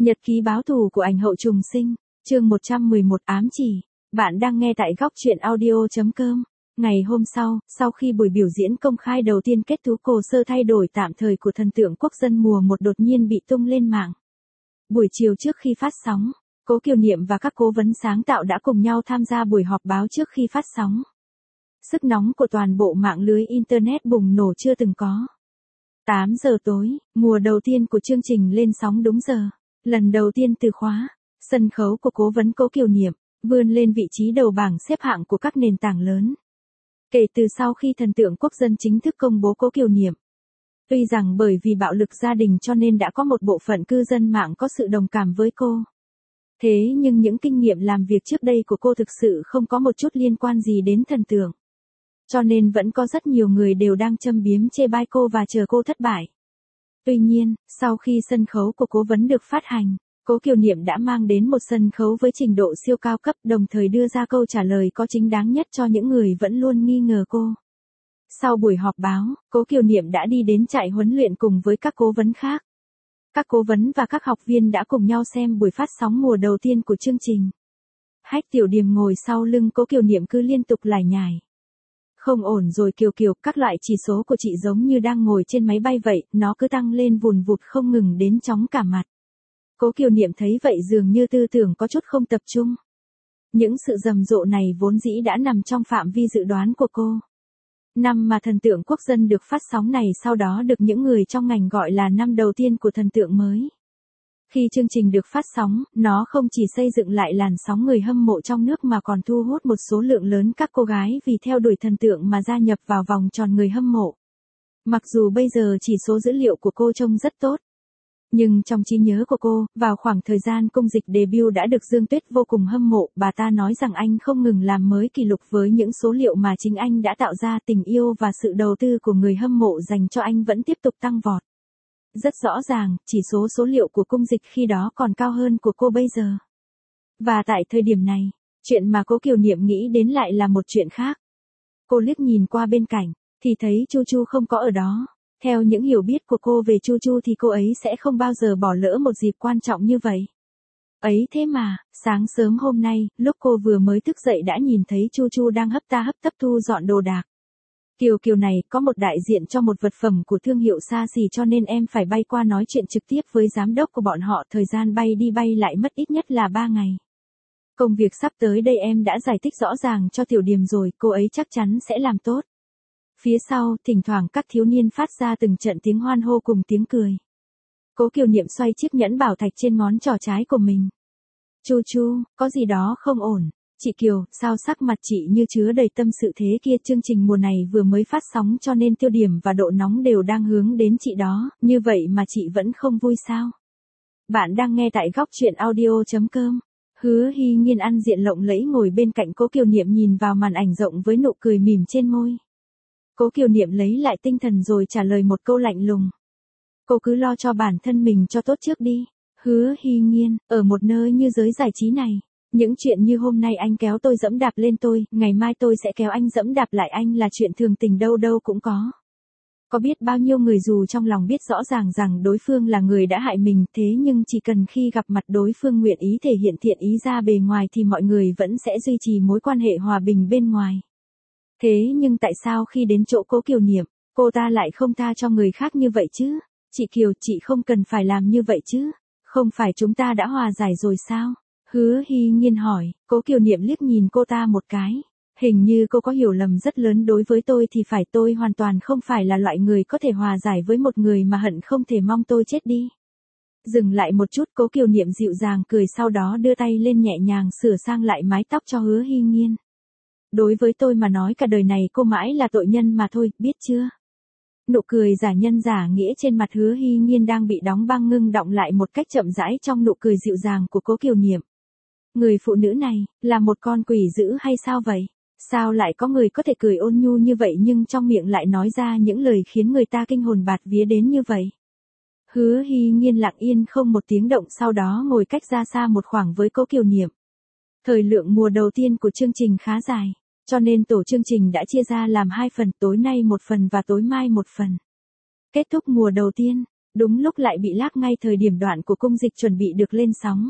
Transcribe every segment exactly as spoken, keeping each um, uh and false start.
Nhật ký báo thù của ảnh hậu trùng sinh, chương một trăm mười một ám chỉ. Bạn đang nghe tại góc truyện audio chấm com. Ngày hôm sau, sau khi buổi biểu diễn công khai đầu tiên kết thúc hồ sơ thay đổi tạm thời của thần tượng quốc dân mùa một đột nhiên bị tung lên mạng. Buổi chiều trước khi phát sóng, Cố Kiều Niệm và các cố vấn sáng tạo đã cùng nhau tham gia buổi họp báo trước khi phát sóng. Sức nóng của toàn bộ mạng lưới Internet bùng nổ chưa từng có. tám giờ tối, mùa đầu tiên của chương trình lên sóng đúng giờ. Lần đầu tiên từ khóa, sân khấu của cố vấn Cố Kiều Niệm, vươn lên vị trí đầu bảng xếp hạng của các nền tảng lớn. Kể từ sau khi thần tượng quốc dân chính thức công bố Cố Kiều Niệm. Tuy rằng bởi vì bạo lực gia đình cho nên đã có một bộ phận cư dân mạng có sự đồng cảm với cô. Thế nhưng những kinh nghiệm làm việc trước đây của cô thực sự không có một chút liên quan gì đến thần tượng. Cho nên vẫn có rất nhiều người đều đang châm biếm chê bai cô và chờ cô thất bại. Tuy nhiên, sau khi sân khấu của cố vấn được phát hành, Cố Kiều Niệm đã mang đến một sân khấu với trình độ siêu cao cấp, đồng thời đưa ra câu trả lời có chính đáng nhất cho những người vẫn luôn nghi ngờ cô. Sau buổi họp báo, Cố Kiều Niệm đã đi đến trại huấn luyện cùng với các cố vấn khác. Các cố vấn và các học viên đã cùng nhau xem buổi phát sóng mùa đầu tiên của chương trình. Hách Tiểu Điềm ngồi sau lưng Cố Kiều Niệm cứ liên tục lải nhải. Không ổn rồi Kiều Kiều, các loại chỉ số của chị giống như đang ngồi trên máy bay vậy, nó cứ tăng lên vùn vụt không ngừng đến chóng cả mặt. Cố Kiều Niệm thấy vậy dường như tư tưởng có chút không tập trung. Những sự rầm rộ này vốn dĩ đã nằm trong phạm vi dự đoán của cô. Năm mà thần tượng quốc dân được phát sóng này sau đó được những người trong ngành gọi là năm đầu tiên của thần tượng mới. Khi chương trình được phát sóng, nó không chỉ xây dựng lại làn sóng người hâm mộ trong nước mà còn thu hút một số lượng lớn các cô gái vì theo đuổi thần tượng mà gia nhập vào vòng tròn người hâm mộ. Mặc dù bây giờ chỉ số dữ liệu của cô trông rất tốt. Nhưng trong trí nhớ của cô, vào khoảng thời gian cung dịch debut đã được Dương Tuyết vô cùng hâm mộ, bà ta nói rằng anh không ngừng làm mới kỷ lục với những số liệu mà chính anh đã tạo ra, tình yêu và sự đầu tư của người hâm mộ dành cho anh vẫn tiếp tục tăng vọt. Rất rõ ràng, chỉ số số liệu của cung dịch khi đó còn cao hơn của cô bây giờ. Và tại thời điểm này, chuyện mà Cố Kiều Niệm nghĩ đến lại là một chuyện khác. Cô liếc nhìn qua bên cạnh, thì thấy Chu Chu không có ở đó. Theo những hiểu biết của cô về Chu Chu thì cô ấy sẽ không bao giờ bỏ lỡ một dịp quan trọng như vậy. Ấy thế mà, sáng sớm hôm nay, lúc cô vừa mới thức dậy đã nhìn thấy Chu Chu đang hấp ta hấp tấp thu dọn đồ đạc. Kiều Kiều này có một đại diện cho một vật phẩm của thương hiệu xa xỉ cho nên em phải bay qua nói chuyện trực tiếp với giám đốc của bọn họ, thời gian bay đi bay lại mất ít nhất là ba ngày. Công việc sắp tới đây em đã giải thích rõ ràng cho Tiểu Điềm rồi, cô ấy chắc chắn sẽ làm tốt. Phía sau, thỉnh thoảng các thiếu niên phát ra từng trận tiếng hoan hô cùng tiếng cười. Cố Kiều Niệm xoay chiếc nhẫn bảo thạch trên ngón trỏ trái của mình. Chu Chu, có gì đó không ổn. Chị Kiều, sao sắc mặt chị như chứa đầy tâm sự thế kia, chương trình mùa này vừa mới phát sóng cho nên tiêu điểm và độ nóng đều đang hướng đến chị đó, như vậy mà chị vẫn không vui sao? Bạn đang nghe tại góc truyện audio chấm com. Hứa Hy Nhiên ăn diện lộng lẫy ngồi bên cạnh Cố Kiều Niệm nhìn vào màn ảnh rộng với nụ cười mỉm trên môi. Cố Kiều Niệm lấy lại tinh thần rồi trả lời một câu lạnh lùng. Cô cứ lo cho bản thân mình cho tốt trước đi. Hứa Hy Nhiên, ở một nơi như giới giải trí này, những chuyện như hôm nay anh kéo tôi dẫm đạp lên tôi, ngày mai tôi sẽ kéo anh dẫm đạp lại anh là chuyện thường tình đâu đâu cũng có. Có biết bao nhiêu người dù trong lòng biết rõ ràng rằng đối phương là người đã hại mình, thế nhưng chỉ cần khi gặp mặt đối phương nguyện ý thể hiện thiện ý ra bề ngoài thì mọi người vẫn sẽ duy trì mối quan hệ hòa bình bên ngoài. Thế nhưng tại sao khi đến chỗ Cố Kiều Niệm, cô ta lại không tha cho người khác như vậy chứ? Chị Kiều, chị không cần phải làm như vậy chứ? Không phải chúng ta đã hòa giải rồi sao? Hứa Hy Nhiên hỏi. Cố Kiều Niệm liếc nhìn cô ta một cái. Hình như cô có hiểu lầm rất lớn đối với tôi thì phải, tôi hoàn toàn không phải là loại người có thể hòa giải với một người mà hận không thể mong tôi chết đi. Dừng lại một chút, Cố Kiều Niệm dịu dàng cười, sau đó đưa tay lên nhẹ nhàng sửa sang lại mái tóc cho Hứa Hy Nhiên. Đối với tôi mà nói cả đời này cô mãi là tội nhân mà thôi, biết chưa? Nụ cười giả nhân giả nghĩa trên mặt Hứa Hy Nhiên đang bị đóng băng ngưng đọng lại một cách chậm rãi trong nụ cười dịu dàng của Cố Kiều Niệm. Người phụ nữ này, là một con quỷ dữ hay sao vậy? Sao lại có người có thể cười ôn nhu như vậy nhưng trong miệng lại nói ra những lời khiến người ta kinh hồn bạt vía đến như vậy? Hứa Hy Nhiên lặng yên không một tiếng động, sau đó ngồi cách ra xa một khoảng với Cố Kiều Niệm. Thời lượng mùa đầu tiên của chương trình khá dài, cho nên tổ chương trình đã chia ra làm hai phần, tối nay một phần và tối mai một phần. Kết thúc mùa đầu tiên, Đúng lúc lại bị lag ngay thời điểm đoạn của cung dịch chuẩn bị được lên sóng.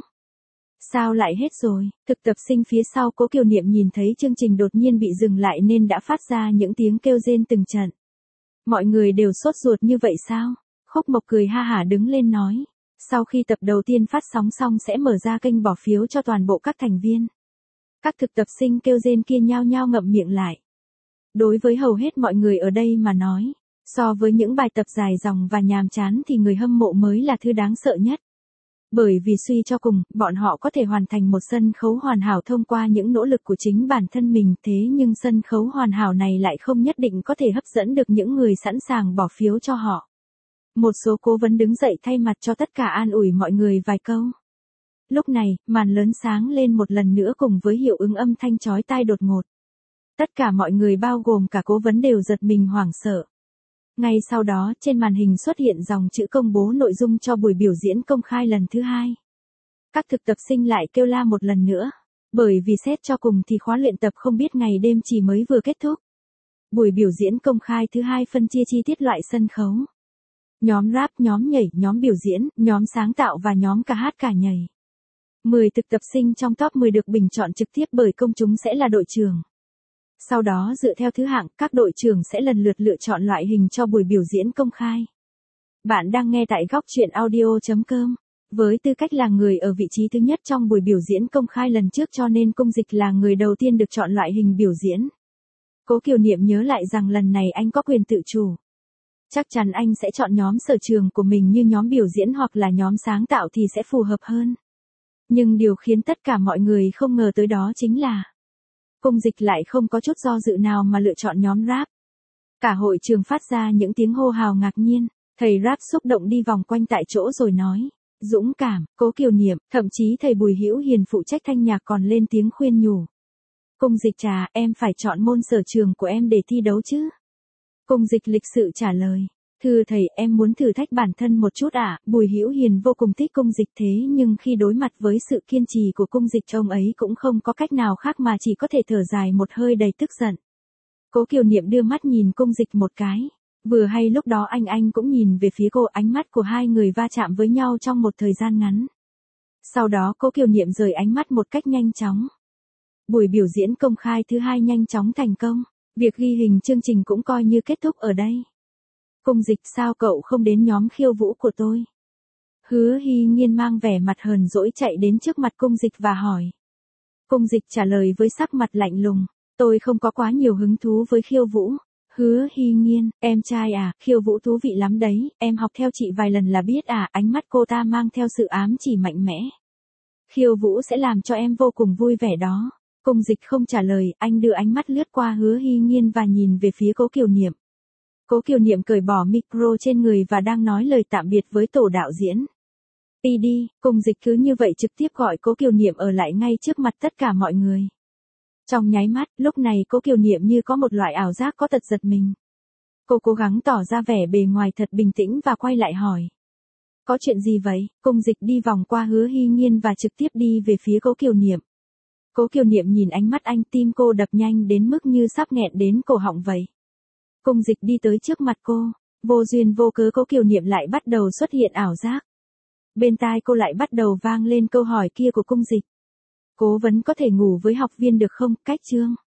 Sao lại hết rồi? Thực tập sinh phía sau Cố Kiều Niệm nhìn thấy chương trình đột nhiên bị dừng lại nên đã phát ra những tiếng kêu rên từng trận. Mọi người đều sốt ruột như vậy sao? Khúc Mộc cười ha hả đứng lên nói. Sau khi tập đầu tiên phát sóng xong sẽ mở ra kênh bỏ phiếu cho toàn bộ các thành viên. Các thực tập sinh kêu rên kia nhao nhao ngậm miệng lại. Đối với hầu hết mọi người ở đây mà nói, so với những bài tập dài dòng và nhàm chán thì người hâm mộ mới là thứ đáng sợ nhất. Bởi vì suy cho cùng, bọn họ có thể hoàn thành một sân khấu hoàn hảo thông qua những nỗ lực của chính bản thân mình, thế nhưng sân khấu hoàn hảo này lại không nhất định có thể hấp dẫn được những người sẵn sàng bỏ phiếu cho họ. Một số cố vấn đứng dậy thay mặt cho tất cả an ủi mọi người vài câu. Lúc này, màn lớn sáng lên một lần nữa cùng với hiệu ứng âm thanh chói tai đột ngột. Tất cả mọi người bao gồm cả cố vấn đều giật mình hoảng sợ. Ngay sau đó, trên màn hình xuất hiện dòng chữ công bố nội dung cho buổi biểu diễn công khai lần thứ hai. Các thực tập sinh lại kêu la một lần nữa. Bởi vì xét cho cùng thì khóa luyện tập không biết ngày đêm chỉ mới vừa kết thúc. Buổi biểu diễn công khai thứ hai phân chia chi tiết loại sân khấu. Nhóm rap, nhóm nhảy, nhóm biểu diễn, nhóm sáng tạo và nhóm ca hát cả nhảy. mười thực tập sinh trong top mười được bình chọn trực tiếp bởi công chúng sẽ là đội trưởng. Sau đó dựa theo thứ hạng, các đội trưởng sẽ lần lượt lựa chọn loại hình cho buổi biểu diễn công khai. Bạn đang nghe tại góc truyện audio chấm com. Với tư cách là người ở vị trí thứ nhất trong buổi biểu diễn công khai lần trước cho nên Cung Dịch là người đầu tiên được chọn loại hình biểu diễn. Cố Kiều Niệm nhớ lại rằng lần này anh có quyền tự chủ. Chắc chắn anh sẽ chọn nhóm sở trường của mình như nhóm biểu diễn hoặc là nhóm sáng tạo thì sẽ phù hợp hơn. Nhưng điều khiến tất cả mọi người không ngờ tới đó chính là Cung Dịch lại không có chút do dự nào mà lựa chọn nhóm rap. Cả hội trường phát ra những tiếng hô hào ngạc nhiên, thầy rap xúc động đi vòng quanh tại chỗ rồi nói, dũng cảm, Cố Kiều Niệm, thậm chí thầy Bùi Hữu Hiền phụ trách thanh nhạc còn lên tiếng khuyên nhủ. Cung Dịch trà, em phải chọn môn sở trường của em để thi đấu chứ. Cung Dịch lịch sự trả lời, thưa thầy em muốn thử thách bản thân một chút ạ. À? Bùi Hữu Hiền vô cùng thích Cung Dịch thế nhưng khi đối mặt với sự kiên trì của Cung Dịch ông ấy cũng không có cách nào khác mà chỉ có thể thở dài một hơi đầy tức giận. Cố Kiều Niệm đưa mắt nhìn Cung Dịch một cái, vừa hay lúc đó anh anh cũng nhìn về phía cô, ánh mắt của hai người va chạm với nhau trong một thời gian ngắn. Sau đó Cố Kiều Niệm rời ánh mắt một cách nhanh chóng. Buổi biểu diễn công khai thứ hai nhanh chóng thành công, việc ghi hình chương trình cũng coi như kết thúc ở đây. Cung Dịch, sao cậu không đến nhóm khiêu vũ của tôi? Hứa Hy Nhiên mang vẻ mặt hờn dỗi chạy đến trước mặt Cung Dịch và hỏi. Cung Dịch trả lời với sắc mặt lạnh lùng, tôi không có quá nhiều hứng thú với khiêu vũ. Hứa Hy Nhiên, em trai à, khiêu vũ thú vị lắm đấy, em học theo chị vài lần là biết à, ánh mắt cô ta mang theo sự ám chỉ mạnh mẽ. Khiêu vũ sẽ làm cho em vô cùng vui vẻ đó. Cung Dịch không trả lời, anh đưa ánh mắt lướt qua Hứa Hy Nhiên và nhìn về phía Cố Kiều Niệm. Cố Kiều Niệm cởi bỏ micro trên người và đang nói lời tạm biệt với tổ đạo diễn. Đi đi, Cung Dịch cứ như vậy trực tiếp gọi Cố Kiều Niệm ở lại ngay trước mặt tất cả mọi người. Trong nháy mắt, lúc này Cố Kiều Niệm như có một loại ảo giác có tật giật mình. Cô cố gắng tỏ ra vẻ bề ngoài thật bình tĩnh và quay lại hỏi. Có chuyện gì vậy? Cung Dịch đi vòng qua Hứa Hy Nhiên và trực tiếp đi về phía Cố Kiều Niệm. Cố Kiều Niệm nhìn ánh mắt anh, tim cô đập nhanh đến mức như sắp nghẹn đến cổ họng vậy. Cung Dịch đi tới trước mặt cô, vô duyên vô cớ Cố Kiều Niệm lại bắt đầu xuất hiện ảo giác. Bên tai cô lại bắt đầu vang lên câu hỏi kia của Cung Dịch. Cố vấn có thể ngủ với học viên được không? Cách chương.